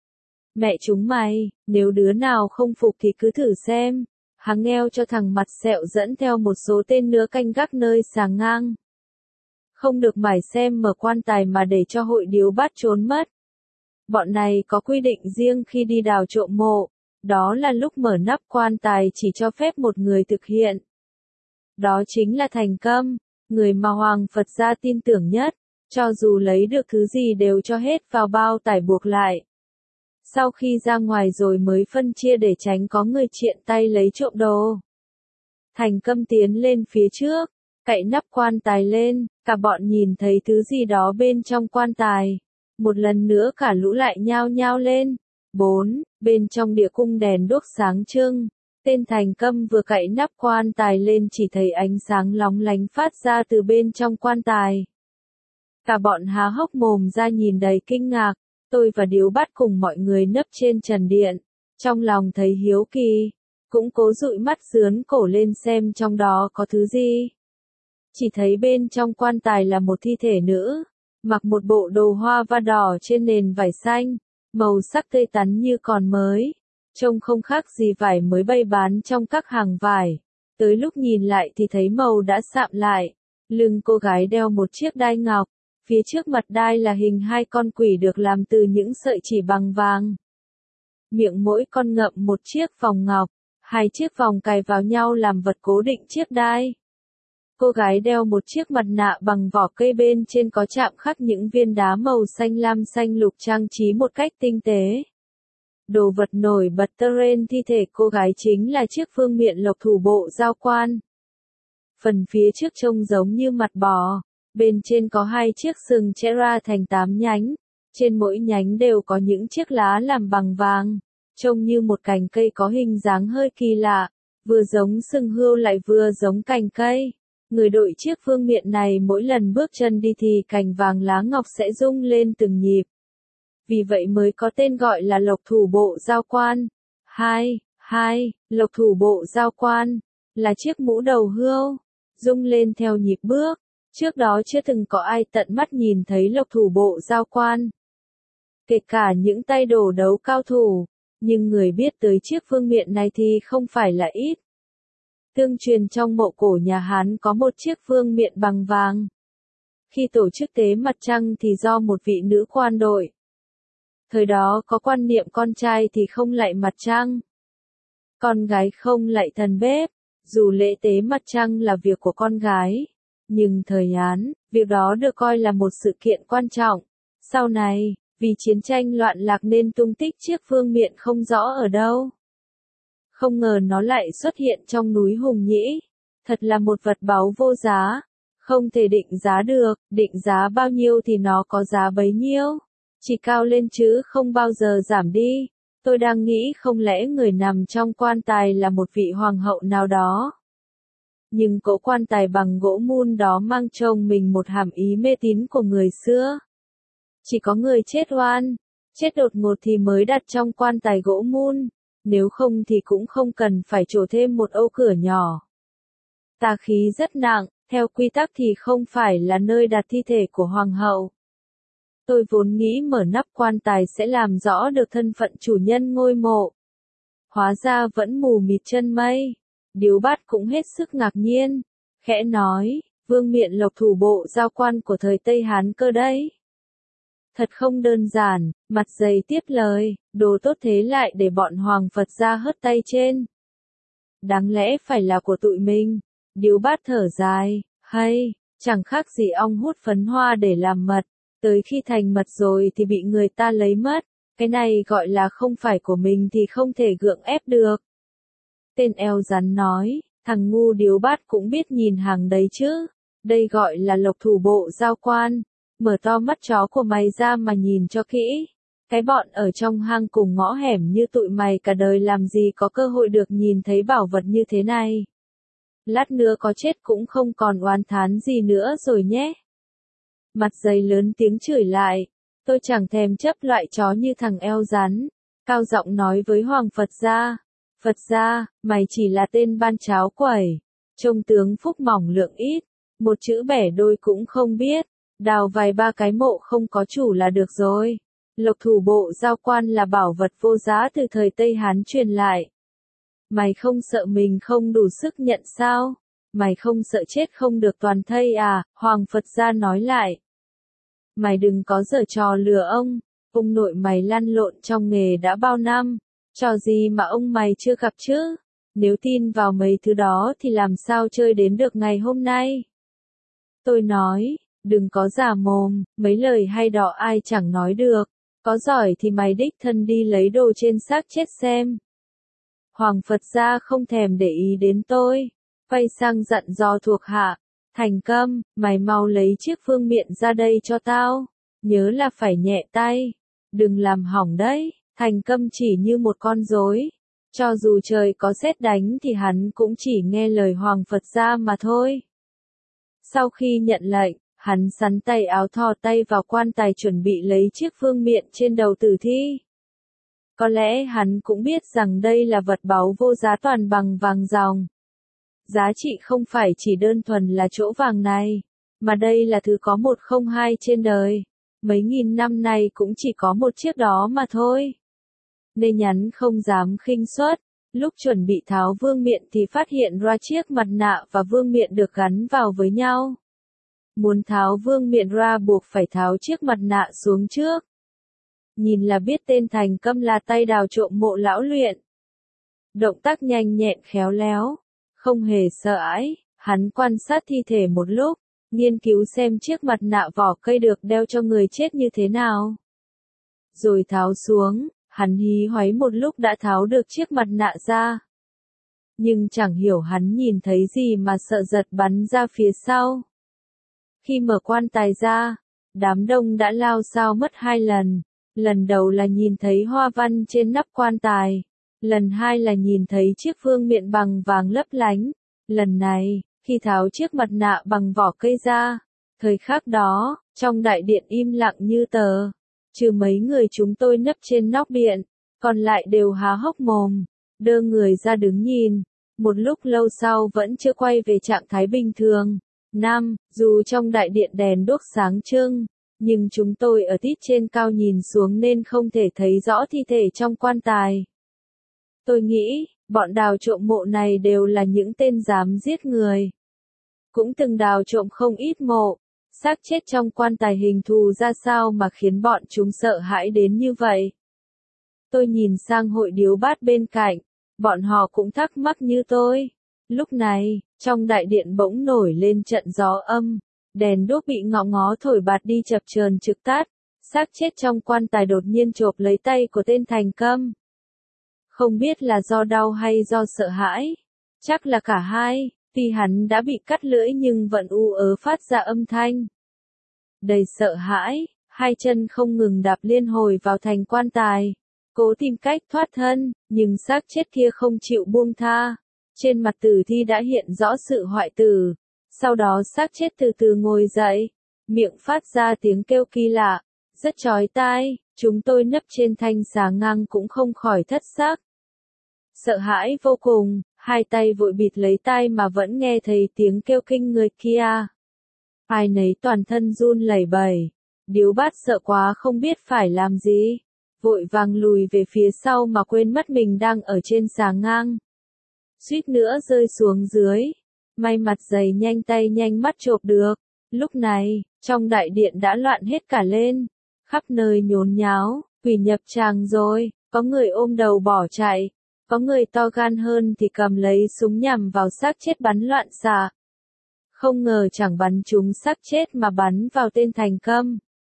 Mẹ chúng mày, nếu đứa nào không phục thì cứ thử xem. Hắn ngheo cho thằng mặt sẹo dẫn theo một số tên nữa canh gác nơi xà ngang. Không được mải xem mở quan tài mà để cho hội điếu bát trốn mất. Bọn này có quy định riêng khi đi đào trộm mộ. Đó là lúc mở nắp quan tài chỉ cho phép một người thực hiện. Đó chính là Thành Câm, người mà Hoàng Phật gia tin tưởng nhất. Cho dù lấy được thứ gì đều cho hết vào bao tải buộc lại. Sau khi ra ngoài rồi mới phân chia để tránh có người triện tay lấy trộm đồ. Thành Câm tiến lên phía trước, cậy nắp quan tài lên, cả bọn nhìn thấy thứ gì đó bên trong quan tài. Một lần nữa cả lũ lại nhao nhao lên. Bốn, bên trong địa cung đèn đuốc sáng trưng. Tên Thành Câm vừa cạy nắp quan tài lên chỉ thấy ánh sáng lóng lánh phát ra từ bên trong quan tài. Cả bọn há hốc mồm ra nhìn đầy kinh ngạc, tôi và Điếu Bát cùng mọi người nấp trên trần điện, trong lòng thấy hiếu kỳ, cũng cố dụi mắt dướn cổ lên xem trong đó có thứ gì. Chỉ thấy bên trong quan tài là một thi thể nữ, mặc một bộ đồ hoa va đỏ trên nền vải xanh, màu sắc tươi tắn như còn mới, trông không khác gì vải mới bày bán trong các hàng vải. Tới lúc nhìn lại thì thấy màu đã sạm lại, lưng cô gái đeo một chiếc đai ngọc, phía trước mặt đai là hình hai con quỷ được làm từ những sợi chỉ bằng vàng. Miệng mỗi con ngậm một chiếc vòng ngọc, hai chiếc vòng cài vào nhau làm vật cố định chiếc đai. Cô gái đeo một chiếc mặt nạ bằng vỏ cây, bên trên có chạm khắc những viên đá màu xanh lam xanh lục trang trí một cách tinh tế. Đồ vật nổi bật trên thi thể cô gái chính là chiếc phương miện lộc thủ bộ giao quan. Phần phía trước trông giống như mặt bò, bên trên có hai chiếc sừng chẽ ra thành tám nhánh, trên mỗi nhánh đều có những chiếc lá làm bằng vàng, trông như một cành cây có hình dáng hơi kỳ lạ, vừa giống sừng hươu lại vừa giống cành cây. Người đội chiếc phương miện này mỗi lần bước chân đi thì cành vàng lá ngọc sẽ rung lên từng nhịp. Vì vậy mới có tên gọi là lộc thủ bộ giao quan. Hai, hai, lộc thủ bộ giao quan, là chiếc mũ đầu hươu, rung lên theo nhịp bước. Trước đó chưa từng có ai tận mắt nhìn thấy lộc thủ bộ giao quan. Kể cả những tay đổ đấu cao thủ, nhưng người biết tới chiếc phương miện này thì không phải là ít. Tương truyền trong mộ cổ nhà Hán có một chiếc phương miện bằng vàng. Khi tổ chức tế mặt trăng thì do một vị nữ quan đội. Thời đó có quan niệm con trai thì không lạy mặt trăng, con gái không lạy thần bếp, dù lễ tế mặt trăng là việc của con gái. Nhưng thời Hán, việc đó được coi là một sự kiện quan trọng. Sau này, vì chiến tranh loạn lạc nên tung tích chiếc phương miện không rõ ở đâu. Không ngờ nó lại xuất hiện trong núi Hùng Nhĩ. Thật là một vật báu vô giá, không thể định giá được, định giá bao nhiêu thì nó có giá bấy nhiêu. Chỉ cao lên chứ không bao giờ giảm đi. Tôi đang nghĩ không lẽ người nằm trong quan tài là một vị hoàng hậu nào đó. Nhưng cỗ quan tài bằng gỗ mun đó mang trong mình một hàm ý mê tín của người xưa. Chỉ có người chết oan, chết đột ngột thì mới đặt trong quan tài gỗ mun, nếu không thì cũng không cần phải trổ thêm một âu cửa nhỏ. Tà khí rất nặng, theo quy tắc thì không phải là nơi đặt thi thể của hoàng hậu. Tôi vốn nghĩ mở nắp quan tài sẽ làm rõ được thân phận chủ nhân ngôi mộ. Hóa ra vẫn mù mịt chân mây. Điếu Bát cũng hết sức ngạc nhiên, khẽ nói, vương miện lộc thủ bộ giao quan của thời Tây Hán cơ đấy. Thật không đơn giản, mặt dày tiếp lời, đồ tốt thế lại để bọn Hoàng Phật gia hất tay trên. Đáng lẽ phải là của tụi mình. Điếu Bát thở dài, hay, chẳng khác gì ong hút phấn hoa để làm mật, tới khi thành mật rồi thì bị người ta lấy mất, cái này gọi là không phải của mình thì không thể gượng ép được. Tên eo rắn nói, thằng ngu Điếu Bát cũng biết nhìn hàng đấy chứ, đây gọi là lộc thủ bộ giao quan, mở to mắt chó của mày ra mà nhìn cho kỹ, cái bọn ở trong hang cùng ngõ hẻm như tụi mày cả đời làm gì có cơ hội được nhìn thấy bảo vật như thế này. Lát nữa có chết cũng không còn oán thán gì nữa rồi nhé. Mặt dày lớn tiếng chửi lại, tôi chẳng thèm chấp loại chó như thằng eo rắn, cao giọng nói với Hoàng Phật gia. Phật gia, mày chỉ là tên ban cháo quẩy, trông tướng phúc mỏng lượng ít, một chữ bẻ đôi cũng không biết, đào vài ba cái mộ không có chủ là được rồi. Lộc thủ bộ giao quan là bảo vật vô giá từ thời Tây Hán truyền lại. Mày không sợ mình không đủ sức nhận sao? Mày không sợ chết không được toàn thây à? Hoàng Phật gia nói lại. Mày đừng có giở trò lừa ông, ông nội mày lăn lộn trong nghề đã bao năm. Trò gì mà ông mày chưa gặp chứ? Nếu tin vào mấy thứ đó thì làm sao chơi đến được ngày hôm nay? Tôi nói, đừng có giả mồm, mấy lời hay đỏ ai chẳng nói được. Có giỏi thì mày đích thân đi lấy đồ trên xác chết xem. Hoàng Phật gia không thèm để ý đến tôi, quay sang dặn dò thuộc hạ. Thành Câm, mày mau lấy chiếc phương miện ra đây cho tao. Nhớ là phải nhẹ tay. Đừng làm hỏng đấy. Thành Câm chỉ như một con rối, Cho dù trời có sét đánh thì hắn cũng chỉ nghe lời Hoàng Phật gia mà thôi. Sau khi nhận lệnh, hắn sắn tay áo thò tay vào quan tài chuẩn bị lấy chiếc vương miện trên đầu tử thi. Có lẽ hắn cũng biết rằng đây là vật báu vô giá toàn bằng vàng ròng. Giá trị không phải chỉ đơn thuần là chỗ vàng này, mà đây là thứ có một không hai trên đời. Mấy nghìn năm nay cũng chỉ có một chiếc đó mà thôi. Nên nhắn không dám khinh suất, lúc chuẩn bị tháo vương miện thì phát hiện ra chiếc mặt nạ và vương miện được gắn vào với nhau. Muốn tháo vương miện ra buộc phải tháo chiếc mặt nạ xuống trước. Nhìn là biết tên Thành Câm là tay đào trộm mộ lão luyện. Động tác nhanh nhẹn khéo léo, không hề sợ hãi, hắn quan sát thi thể một lúc, nghiên cứu xem chiếc mặt nạ vỏ cây được đeo cho người chết như thế nào. Rồi tháo xuống, hắn hí hoáy một lúc đã tháo được chiếc mặt nạ ra. Nhưng chẳng hiểu hắn nhìn thấy gì mà sợ giật bắn ra phía sau. Khi mở quan tài ra, đám đông đã lao xao mất hai lần. Lần đầu là nhìn thấy hoa văn trên nắp quan tài. Lần hai là nhìn thấy chiếc vương miện bằng vàng lấp lánh. Lần này, khi tháo chiếc mặt nạ bằng vỏ cây ra, thời khắc đó, trong đại điện im lặng như tờ. Trừ mấy người chúng tôi nấp trên nóc điện, còn lại đều há hốc mồm, đơ người ra đứng nhìn. Một lúc lâu sau vẫn chưa quay về trạng thái bình thường. Năm, dù trong đại điện đèn đuốc sáng trưng, nhưng chúng tôi ở tít trên cao nhìn xuống nên không thể thấy rõ thi thể trong quan tài. Tôi nghĩ, bọn đào trộm mộ này đều là những tên dám giết người. Cũng từng đào trộm không ít mộ, xác chết trong quan tài hình thù ra sao mà khiến bọn chúng sợ hãi đến như vậy. Tôi nhìn sang hội điếu bát bên cạnh, bọn họ cũng thắc mắc như tôi. Lúc này, trong đại điện bỗng nổi lên trận gió âm, đèn đuốc bị ngọ ngó thổi bạt đi chập chờn trực tắt, xác chết trong quan tài đột nhiên chộp lấy tay của tên Thành Câm. Không biết là do đau hay do sợ hãi, chắc là cả hai, tuy hắn đã bị cắt lưỡi nhưng vẫn u ớ phát ra âm thanh. Đầy sợ hãi, hai chân không ngừng đạp liên hồi vào thành quan tài, cố tìm cách thoát thân, nhưng xác chết kia không chịu buông tha. Trên mặt tử thi đã hiện rõ sự hoại tử. Sau đó xác chết từ từ ngồi dậy, miệng phát ra tiếng kêu kỳ lạ, rất chói tai, chúng tôi nấp trên thanh xà ngang cũng không khỏi thất sắc. Sợ hãi vô cùng, hai tay vội bịt lấy tai mà vẫn nghe thấy tiếng kêu kinh người kia. Ai nấy toàn thân run lẩy bẩy, điếu bát sợ quá không biết phải làm gì, vội vàng lùi về phía sau mà quên mất mình đang ở trên xà ngang. Suýt nữa rơi xuống dưới. May mặt dày nhanh tay nhanh mắt chộp được. Lúc này, trong đại điện đã loạn hết cả lên. Khắp nơi nhốn nháo, quỷ nhập tràng rồi, có người ôm đầu bỏ chạy. Có người to gan hơn thì cầm lấy súng nhằm vào xác chết bắn loạn xạ. Không ngờ chẳng bắn trúng xác chết mà bắn vào tên Thành Câm.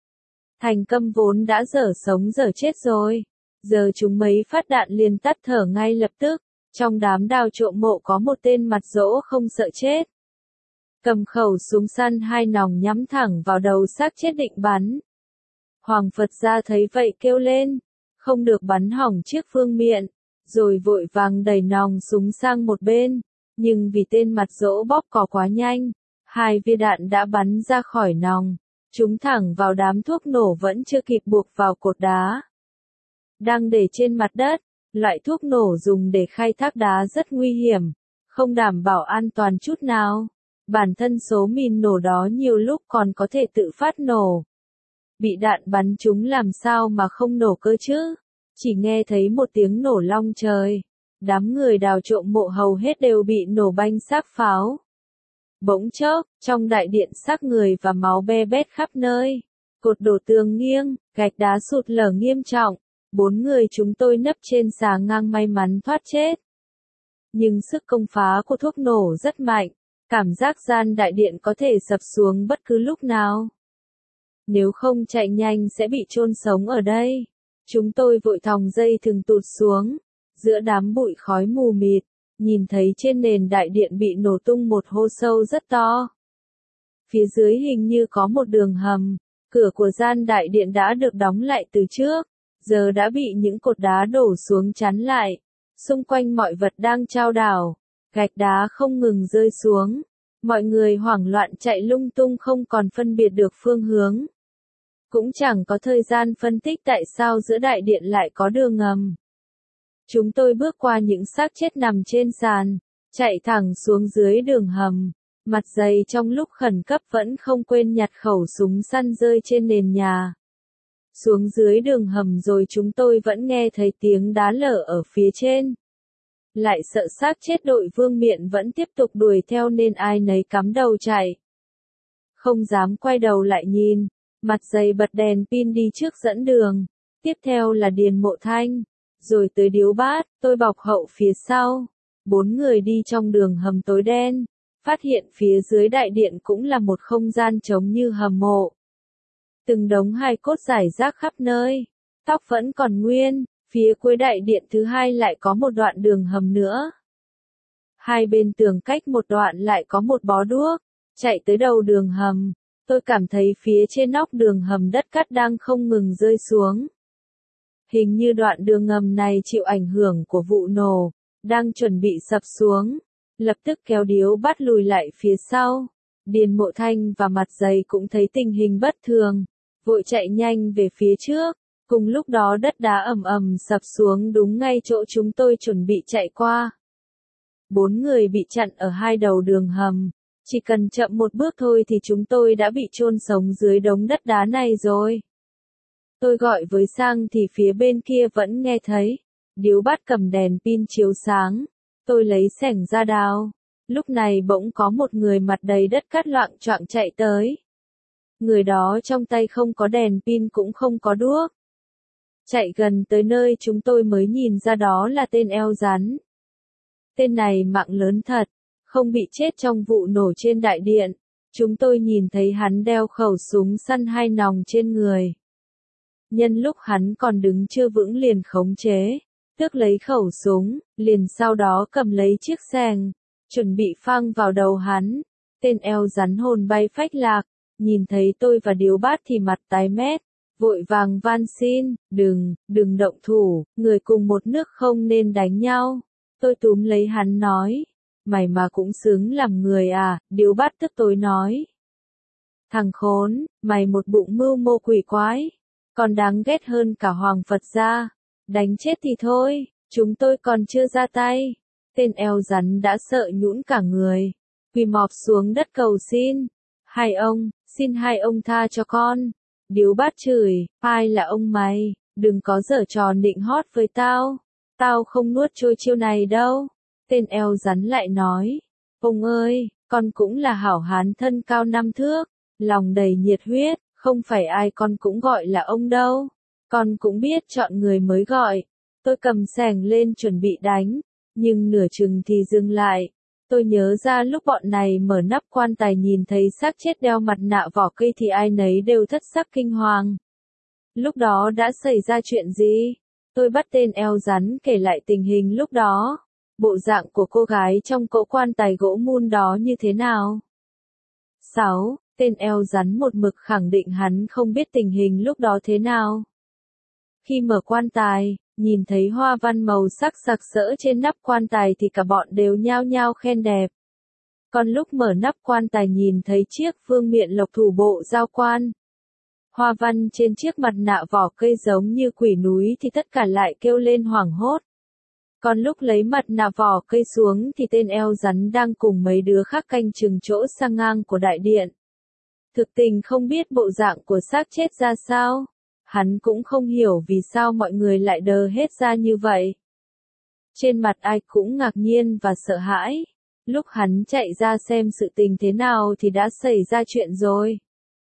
Thành Câm vốn đã dở sống dở chết rồi. Giờ chúng mấy phát đạn liền tắt thở ngay lập tức. Trong đám đào trộm mộ có một tên mặt dỗ không sợ chết. Cầm khẩu súng săn hai nòng nhắm thẳng vào đầu xác chết định bắn. Hoàng Phật gia thấy vậy kêu lên, không được bắn hỏng chiếc vương miện, rồi vội vàng đẩy nòng súng sang một bên. Nhưng vì tên mặt dỗ bóp cò quá nhanh, hai viên đạn đã bắn ra khỏi nòng, trúng thẳng vào đám thuốc nổ vẫn chưa kịp buộc vào cột đá. Đang để trên mặt đất. Loại thuốc nổ dùng để khai thác đá rất nguy hiểm, không đảm bảo an toàn chút nào. Bản thân số mìn nổ đó nhiều lúc còn có thể tự phát nổ. Bị đạn bắn chúng làm sao mà không nổ cơ chứ? Chỉ nghe thấy một tiếng nổ long trời. Đám người đào trộm mộ hầu hết đều bị nổ banh xác pháo. Bỗng chốc, trong đại điện xác người và máu be bét khắp nơi. Cột đổ tường nghiêng, gạch đá sụt lở nghiêm trọng. Bốn người chúng tôi nấp trên xà ngang may mắn thoát chết. Nhưng sức công phá của thuốc nổ rất mạnh, cảm giác gian đại điện có thể sập xuống bất cứ lúc nào. Nếu không chạy nhanh sẽ bị chôn sống ở đây. Chúng tôi vội thòng dây thừng tụt xuống, giữa đám bụi khói mù mịt, nhìn thấy trên nền đại điện bị nổ tung một hố sâu rất to. Phía dưới hình như có một đường hầm, cửa của gian đại điện đã được đóng lại từ trước. Giờ đã bị những cột đá đổ xuống chắn lại. xung quanh mọi vật đang chao đảo, gạch đá không ngừng rơi xuống, mọi người hoảng loạn chạy lung tung không còn phân biệt được phương hướng. Cũng chẳng có thời gian phân tích tại sao giữa đại điện lại có đường ngầm. Chúng tôi bước qua những xác chết nằm trên sàn, chạy thẳng xuống dưới đường hầm, mặt dày trong lúc khẩn cấp vẫn không quên nhặt khẩu súng săn rơi trên nền nhà. Xuống dưới đường hầm rồi chúng tôi vẫn nghe thấy tiếng đá lở ở phía trên. Lại sợ xác chết đội vương miện vẫn tiếp tục đuổi theo nên ai nấy cắm đầu chạy. Không dám quay đầu lại nhìn, mặt dày bật đèn pin đi trước dẫn đường. Tiếp theo là Điền Mộ Thanh, rồi tới Điếu Bát, tôi bọc hậu phía sau. Bốn người đi trong đường hầm tối đen, phát hiện phía dưới đại điện cũng là một không gian trống như hầm mộ. Từng đống hài cốt rải rác khắp nơi, tóc vẫn còn nguyên, phía cuối đại điện thứ hai lại có một đoạn đường hầm nữa. Hai bên tường cách một đoạn lại có một bó đuốc, chạy tới đầu đường hầm, tôi cảm thấy phía trên nóc đường hầm đất cát đang không ngừng rơi xuống. Hình như đoạn đường ngầm này chịu ảnh hưởng của vụ nổ, đang chuẩn bị sập xuống, lập tức kéo Điếu Bát lùi lại phía sau. Điền Mộ Thanh và mặt dày cũng thấy tình hình bất thường, vội chạy nhanh về phía trước, cùng lúc đó đất đá ầm ầm sập xuống đúng ngay chỗ chúng tôi chuẩn bị chạy qua. Bốn người bị chặn ở hai đầu đường hầm, chỉ cần chậm một bước thôi thì chúng tôi đã bị chôn sống dưới đống đất đá này rồi. Tôi gọi với Sang thì phía bên kia vẫn nghe thấy. Điếu Bát cầm đèn pin chiếu sáng, tôi lấy xẻng ra đào. Lúc này bỗng có một người mặt đầy đất cát loạng choạng chạy tới. Người đó trong tay không có đèn pin cũng không có đuốc. Chạy gần tới nơi chúng tôi mới nhìn ra đó là tên eo rắn. Tên này mạng lớn thật, không bị chết trong vụ nổ trên đại điện. Chúng tôi nhìn thấy hắn đeo khẩu súng săn hai nòng trên người. Nhân lúc hắn còn đứng chưa vững liền khống chế, tước lấy khẩu súng, liền sau đó cầm lấy chiếc xẻng, chuẩn bị phang vào đầu hắn. Tên eo rắn hồn bay phách lạc, nhìn thấy tôi và Điếu Bát thì mặt tái mét, vội vàng van xin, đừng, đừng động thủ, người cùng một nước không nên đánh nhau. Tôi túm lấy hắn nói, mày mà cũng xứng làm người à, Điếu Bát tức tối nói. Thằng khốn, mày một bụng mưu mô quỷ quái, còn đáng ghét hơn cả Hoàng Phật gia, đánh chết thì thôi, chúng tôi còn chưa ra tay. Tên eo rắn đã sợ nhũn cả người, quỳ mọp xuống đất cầu xin, hai ông, xin hai ông tha cho con. Điếu Bát chửi, ai là ông mày, đừng có giở trò nịnh hót với tao, tao không nuốt trôi chiêu này đâu. Tên eo rắn lại nói, ông ơi, con cũng là hảo hán thân cao năm thước, lòng đầy nhiệt huyết, không phải ai con cũng gọi là ông đâu, con cũng biết chọn người mới gọi. Tôi cầm xẻng lên chuẩn bị đánh, nhưng nửa chừng thì dừng lại. Tôi nhớ ra lúc bọn này mở nắp quan tài nhìn thấy xác chết đeo mặt nạ vỏ cây thì ai nấy đều thất sắc kinh hoàng. Lúc đó đã xảy ra chuyện gì? Tôi bắt tên eo rắn kể lại tình hình lúc đó. Bộ dạng của cô gái trong cỗ quan tài gỗ mun đó như thế nào? sáu. Tên eo rắn một mực khẳng định hắn không biết tình hình lúc đó thế nào. Khi mở quan tài, nhìn thấy hoa văn màu sắc sặc sỡ trên nắp quan tài thì cả bọn đều nhao nhao khen đẹp. Còn lúc mở nắp quan tài nhìn thấy chiếc vương miện lộc thủ bộ giao quan. Hoa văn trên chiếc mặt nạ vỏ cây giống như quỷ núi thì tất cả lại kêu lên hoảng hốt. Còn lúc lấy mặt nạ vỏ cây xuống thì tên eo rắn đang cùng mấy đứa khác canh chừng chỗ sang ngang của đại điện. Thực tình không biết bộ dạng của xác chết ra sao. Hắn cũng không hiểu vì sao mọi người lại đờ hết ra như vậy. Trên mặt ai cũng ngạc nhiên và sợ hãi. Lúc hắn chạy ra xem sự tình thế nào thì đã xảy ra chuyện rồi.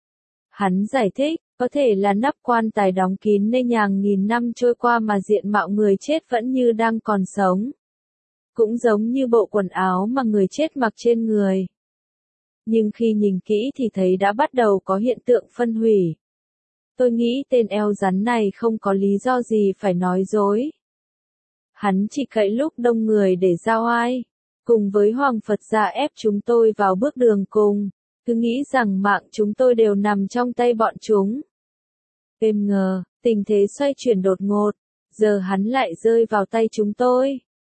Hắn giải thích, có thể là nắp quan tài đóng kín nên hàng nghìn năm trôi qua mà diện mạo người chết vẫn như đang còn sống. Cũng giống như bộ quần áo mà người chết mặc trên người. Nhưng khi nhìn kỹ thì thấy đã bắt đầu có hiện tượng phân hủy. Tôi nghĩ tên eo rắn này không có lý do gì phải nói dối. Hắn chỉ cậy lúc đông người để giao oai, cùng với Hoàng Phật gia ép chúng tôi vào bước đường cùng, cứ nghĩ rằng mạng chúng tôi đều nằm trong tay bọn chúng. Êm ngờ, tình thế xoay chuyển đột ngột, giờ hắn lại rơi vào tay chúng tôi.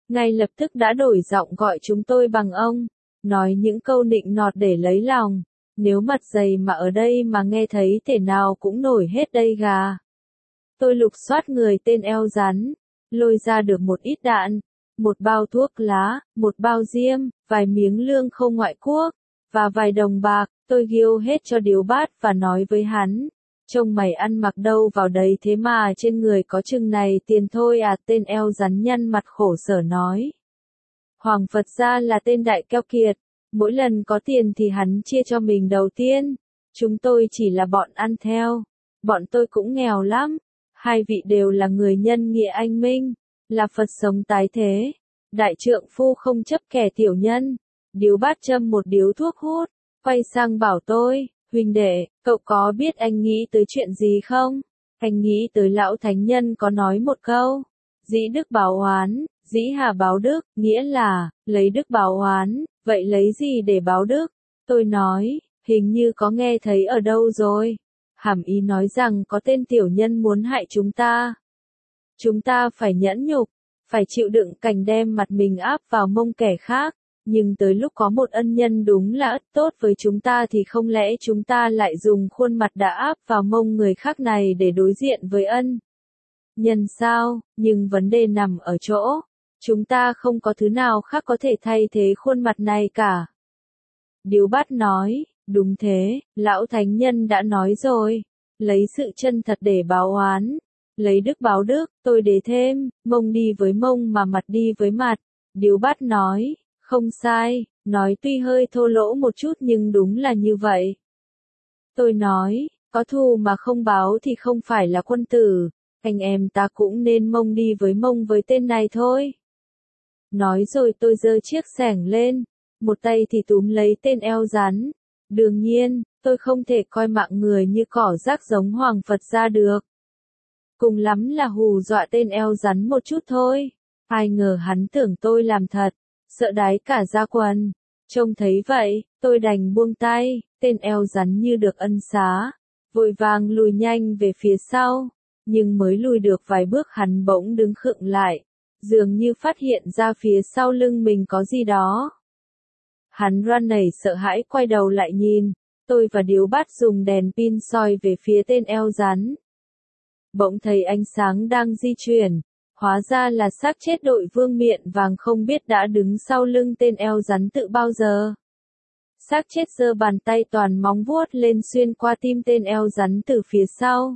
ngay lập tức đã đổi giọng gọi chúng tôi bằng ông, nói những câu nịnh nọt để lấy lòng. Nếu mặt dày mà ở đây mà nghe thấy thể nào cũng nổi hết đây gà. Tôi lục soát người tên eo rắn, lôi ra được một ít đạn, một bao thuốc lá, một bao diêm, vài miếng lương không ngoại quốc, và vài đồng bạc. Tôi ghiêu hết cho Điếu Bát và nói với hắn, trông mày ăn mặc đâu vào đấy thế mà trên người có chừng này tiền thôi à. Tên eo rắn nhăn mặt khổ sở nói. Hoàng Phật gia là tên đại keo kiệt, mỗi lần có tiền thì hắn chia cho mình đầu tiên, chúng tôi chỉ là bọn ăn theo, bọn tôi cũng nghèo lắm, hai vị đều là người nhân nghĩa anh minh, là Phật sống tái thế, đại trượng phu không chấp kẻ tiểu nhân. Điếu Bát châm một điếu thuốc hút, quay sang bảo tôi, huynh đệ, cậu có biết anh nghĩ tới chuyện gì không? Anh nghĩ tới lão thánh nhân có nói một câu, dĩ đức báo oán, dĩ hà báo đức, nghĩa là, lấy đức báo oán, vậy lấy gì để báo đức? Tôi nói, hình như có nghe thấy ở đâu rồi. Hàm ý nói rằng có tên tiểu nhân muốn hại chúng ta. Chúng ta phải nhẫn nhục, phải chịu đựng cảnh đem mặt mình áp vào mông kẻ khác. Nhưng tới lúc có một ân nhân đúng là ất tốt với chúng ta thì không lẽ chúng ta lại dùng khuôn mặt đã áp vào mông người khác này để đối diện với ân nhân sao? Nhưng vấn đề nằm ở chỗ, chúng ta không có thứ nào khác có thể thay thế khuôn mặt này cả. Điếu Bát nói, đúng thế, lão thánh nhân đã nói rồi, lấy sự chân thật để báo oán, lấy đức báo đức. Tôi đề thêm, mông đi với mông mà mặt đi với mặt. Điếu Bát nói, không sai, nói tuy hơi thô lỗ một chút nhưng đúng là như vậy. Tôi nói, có thù mà không báo thì không phải là quân tử, anh em ta cũng nên mông đi với mông với tên này thôi. Nói rồi tôi giơ chiếc xẻng lên, một tay thì túm lấy tên eo rắn. Đương nhiên, tôi không thể coi mạng người như cỏ rác giống Hoàng Phật gia được. Cùng lắm là hù dọa tên eo rắn một chút thôi. Ai ngờ hắn tưởng tôi làm thật, sợ đái cả da quần. Trông thấy vậy, tôi đành buông tay, tên eo rắn như được ân xá, vội vàng lùi nhanh về phía sau. Nhưng mới lùi được vài bước hắn bỗng đứng khựng lại, dường như phát hiện ra phía sau lưng mình có gì đó. Hắn run rẩy sợ hãi quay đầu lại nhìn, tôi và Điếu Bát dùng đèn pin soi về phía tên eo rắn. Bỗng thấy ánh sáng đang di chuyển, hóa ra là xác chết đội vương miện vàng không biết đã đứng sau lưng tên eo rắn tự bao giờ. Xác chết giơ bàn tay toàn móng vuốt lên xuyên qua tim tên eo rắn từ phía sau.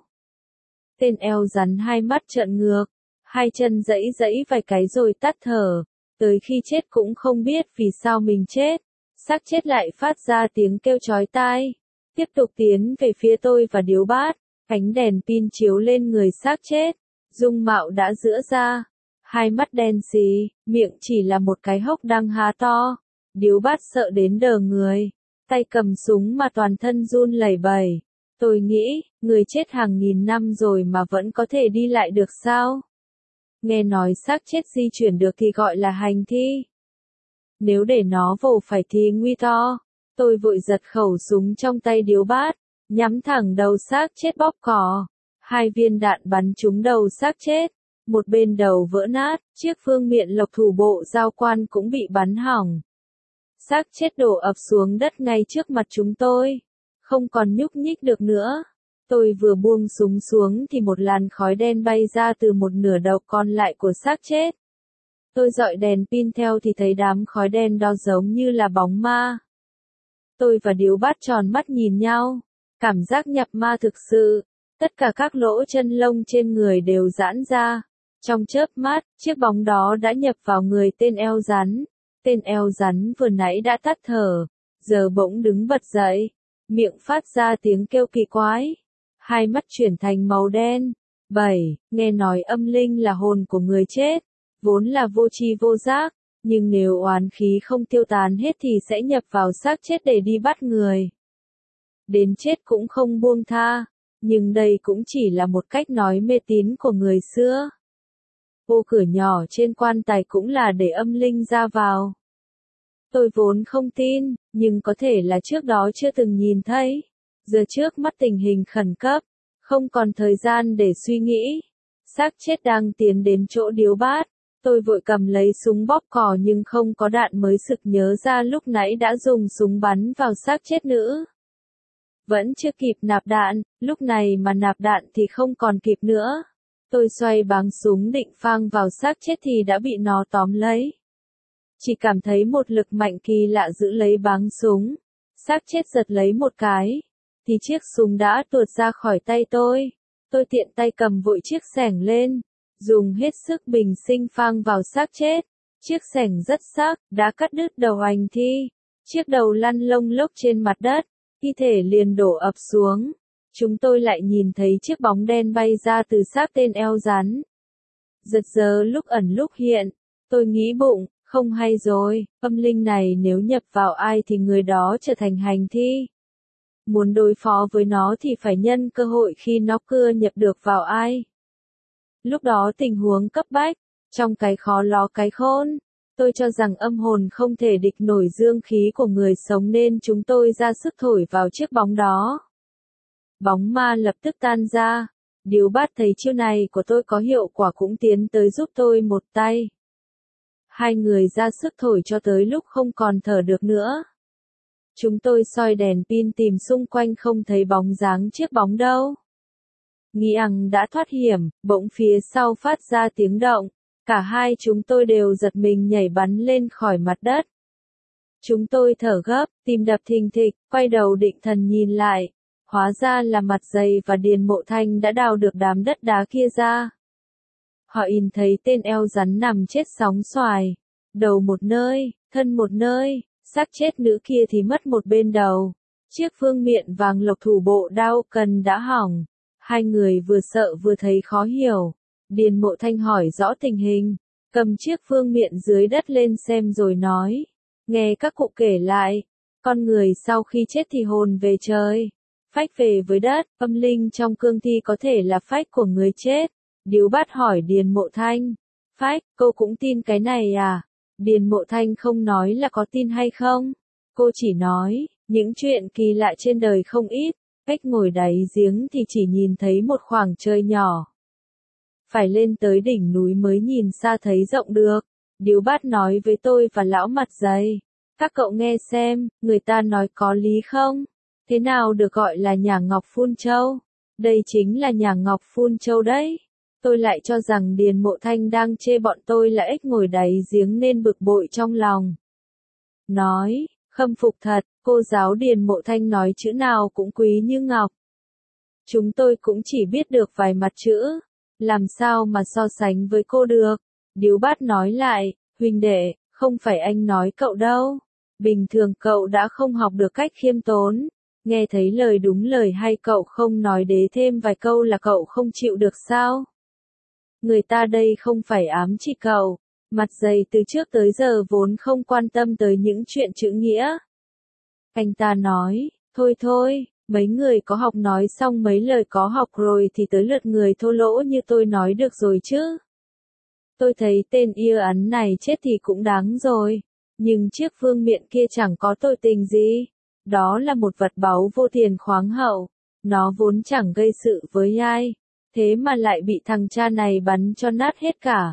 Tên eo rắn hai mắt trợn ngược, hai chân giãy giãy vài cái rồi tắt thở, tới khi chết cũng không biết vì sao mình chết. Xác chết lại phát ra tiếng kêu chói tai, tiếp tục tiến về phía tôi và Điếu Bát, ánh đèn pin chiếu lên người xác chết, dung mạo đã giãy ra, hai mắt đen xì, miệng chỉ là một cái hốc đang há to. Điếu Bát sợ đến đờ người, tay cầm súng mà toàn thân run lẩy bẩy. Tôi nghĩ, người chết hàng nghìn năm rồi mà vẫn có thể đi lại được sao? Nghe nói xác chết di chuyển được thì gọi là hành thi. Nếu để nó vồ phải thì nguy to. Tôi vội giật khẩu súng trong tay Điếu Bát, nhắm thẳng đầu xác chết bóp cò. Hai viên đạn bắn trúng đầu xác chết, một bên đầu vỡ nát, chiếc phương miện lộc thủ bộ giao quan cũng bị bắn hỏng. Xác chết đổ ập xuống đất ngay trước mặt chúng tôi, không còn nhúc nhích được nữa. Tôi vừa buông súng xuống thì một làn khói đen bay ra từ một nửa đầu còn lại của xác chết. Tôi dọi đèn pin theo thì thấy đám khói đen đó giống như là bóng ma. Tôi và Điếu Bát tròn mắt nhìn nhau, cảm giác nhập ma thực sự, tất cả các lỗ chân lông trên người đều giãn ra. Trong chớp mắt, chiếc bóng đó đã nhập vào người tên eo rắn. Tên eo rắn vừa nãy đã tắt thở, giờ bỗng đứng bật dậy, miệng phát ra tiếng kêu kỳ quái, hai mắt chuyển thành màu đen. bảy. Nghe nói âm linh là hồn của người chết, vốn là vô tri vô giác, nhưng nếu oán khí không tiêu tán hết thì sẽ nhập vào xác chết để đi bắt người. Đến chết cũng không buông tha, nhưng đây cũng chỉ là một cách nói mê tín của người xưa. Ô cửa nhỏ trên quan tài cũng là để âm linh ra vào. Tôi vốn không tin, nhưng có thể là trước đó chưa từng nhìn thấy. Giờ trước mắt tình hình khẩn cấp, không còn thời gian để suy nghĩ. Xác chết đang tiến đến chỗ Điếu Bát, Tôi vội cầm lấy súng bóp cò nhưng không có đạn mới sực nhớ ra lúc nãy đã dùng súng bắn vào xác chết nữ. Vẫn chưa kịp nạp đạn, lúc này mà nạp đạn thì không còn kịp nữa. Tôi xoay báng súng định phang vào xác chết thì đã bị nó tóm lấy. Chỉ cảm thấy một lực mạnh kỳ lạ giữ lấy báng súng. Xác chết giật lấy một cái, thì chiếc súng đã tuột ra khỏi tay tôi. Tôi tiện tay cầm vội chiếc xẻng lên, dùng hết sức bình sinh phang vào xác chết. Chiếc xẻng rất sắc, đã cắt đứt đầu hành thi. Chiếc đầu lăn lông lốc trên mặt đất, thi thể liền đổ ập xuống. Chúng tôi lại nhìn thấy chiếc bóng đen bay ra từ xác tên eo rắn. Giật giờ lúc ẩn lúc hiện, tôi nghĩ bụng, không hay rồi, âm linh này nếu nhập vào ai thì người đó trở thành hành thi. Muốn đối phó với nó thì phải nhân cơ hội khi nó cưa nhập được vào ai. Lúc đó tình huống cấp bách, trong cái khó ló cái khôn, tôi cho rằng âm hồn không thể địch nổi dương khí của người sống nên chúng tôi ra sức thổi vào chiếc bóng đó. Bóng ma lập tức tan ra. Điếu Bát thấy chiêu này của tôi có hiệu quả cũng tiến tới giúp tôi một tay. Hai người ra sức thổi cho tới lúc không còn thở được nữa. Chúng tôi soi đèn pin tìm xung quanh không thấy bóng dáng chiếc bóng đâu. Nghĩ rằng đã thoát hiểm, bỗng phía sau phát ra tiếng động. Cả hai chúng tôi đều giật mình nhảy bắn lên khỏi mặt đất. Chúng tôi thở gấp, tim đập thình thịch, quay đầu định thần nhìn lại. Hóa ra là Mặt Dày và Điền Mộ Thanh đã đào được đám đất đá kia ra. Họ nhìn thấy tên eo rắn nằm chết sóng xoài. Đầu một nơi, thân một nơi, xác chết nữ kia thì mất một bên đầu. Chiếc phương miện vàng lộc thủ bộ đao cần đã hỏng. Hai người vừa sợ vừa thấy khó hiểu. Điền Mộ Thanh hỏi rõ tình hình, cầm chiếc phương miện dưới đất lên xem rồi nói. Nghe các cụ kể lại, con người sau khi chết thì hồn về trời, phách về với đất, âm linh trong cương thi có thể là phách của người chết. Điếu Bát hỏi Điền Mộ Thanh, phách, cô cũng tin cái này à? Điền Mộ Thanh không nói là có tin hay không, cô chỉ nói, những chuyện kỳ lạ trên đời không ít, cách ngồi đáy giếng thì chỉ nhìn thấy một khoảng trời nhỏ. Phải lên tới đỉnh núi mới nhìn xa thấy rộng được. Điếu Bát nói với tôi và lão Mặt Dày, các cậu nghe xem, người ta nói có lý không? Thế nào được gọi là nhà Ngọc Phun Châu? Đây chính là nhà Ngọc Phun Châu đấy. Tôi lại cho rằng Điền Mộ Thanh đang chê bọn tôi là ếch ngồi đáy giếng nên bực bội trong lòng. Nói, khâm phục thật, cô giáo Điền Mộ Thanh nói chữ nào cũng quý như ngọc. Chúng tôi cũng chỉ biết được vài mặt chữ, làm sao mà so sánh với cô được. Điếu Bát nói lại, huynh đệ, không phải anh nói cậu đâu. Bình thường cậu đã không học được cách khiêm tốn. Nghe thấy lời đúng lời hay cậu không nói đế thêm vài câu là cậu không chịu được sao? Người ta đây không phải ám chỉ cậu. Mặt Dày từ trước tới giờ vốn không quan tâm tới những chuyện chữ nghĩa. Anh ta nói, thôi thôi, mấy người có học nói xong mấy lời có học rồi thì tới lượt người thô lỗ như tôi nói được rồi chứ. Tôi thấy tên ia ấn này chết thì cũng đáng rồi. Nhưng chiếc phương miện kia chẳng có tội tình gì. Đó là một vật báu vô tiền khoáng hậu. Nó vốn chẳng gây sự với ai. Thế mà lại bị thằng cha này bắn cho nát hết cả.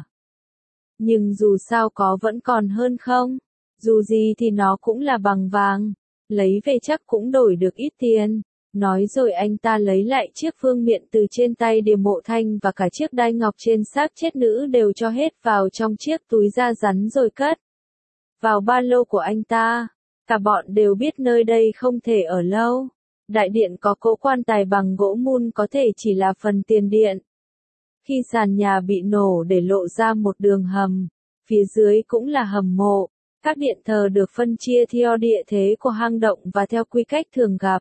Nhưng dù sao có vẫn còn hơn không. Dù gì thì nó cũng là bằng vàng. Lấy về chắc cũng đổi được ít tiền. Nói rồi anh ta lấy lại chiếc phương miện từ trên tay Điền Mộ Thanh và cả chiếc đai ngọc trên xác chết nữ đều cho hết vào trong chiếc túi da rắn rồi cất vào ba lô của anh ta. Cả bọn đều biết nơi đây không thể ở lâu. Đại điện có cỗ quan tài bằng gỗ mun có thể chỉ là phần tiền điện. Khi sàn nhà bị nổ để lộ ra một đường hầm, phía dưới cũng là hầm mộ. Các điện thờ được phân chia theo địa thế của hang động và theo quy cách thường gặp.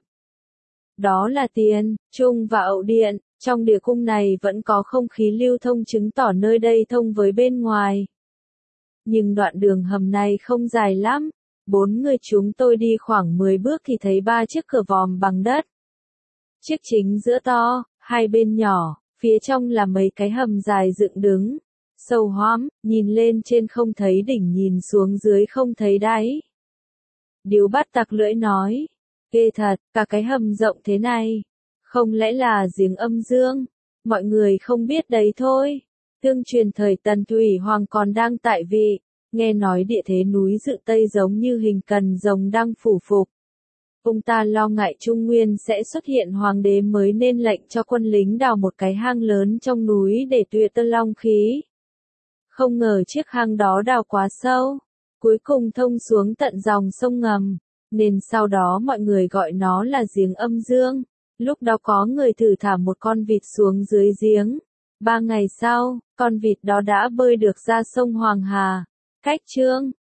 Đó là tiền, trung và ậu điện. Trong địa cung này vẫn có không khí lưu thông chứng tỏ nơi đây thông với bên ngoài. Nhưng đoạn đường hầm này không dài lắm. Bốn người chúng tôi đi khoảng mười bước thì thấy ba chiếc cửa vòm bằng đất. Chiếc chính giữa to, hai bên nhỏ, phía trong là mấy cái hầm dài dựng đứng. Sâu hoắm, nhìn lên trên không thấy đỉnh, nhìn xuống dưới không thấy đáy. Điếu Bát tặc lưỡi nói, ghê thật, cả cái hầm rộng thế này. Không lẽ là giếng âm dương? Mọi người không biết đấy thôi. Tương truyền thời Tần Thủy Hoàng còn đang tại vị, nghe nói địa thế núi Dự Tây giống như hình cần rồng đang phủ phục. Ông ta lo ngại Trung Nguyên sẽ xuất hiện hoàng đế mới nên lệnh cho quân lính đào một cái hang lớn trong núi để tuyệt tân long khí. Không ngờ chiếc hang đó đào quá sâu, cuối cùng thông xuống tận dòng sông ngầm, nên sau đó mọi người gọi nó là giếng âm dương. Lúc đó có người thử thả một con vịt xuống dưới giếng. Ba ngày sau, con vịt đó đã bơi được ra sông Hoàng Hà. Cách chương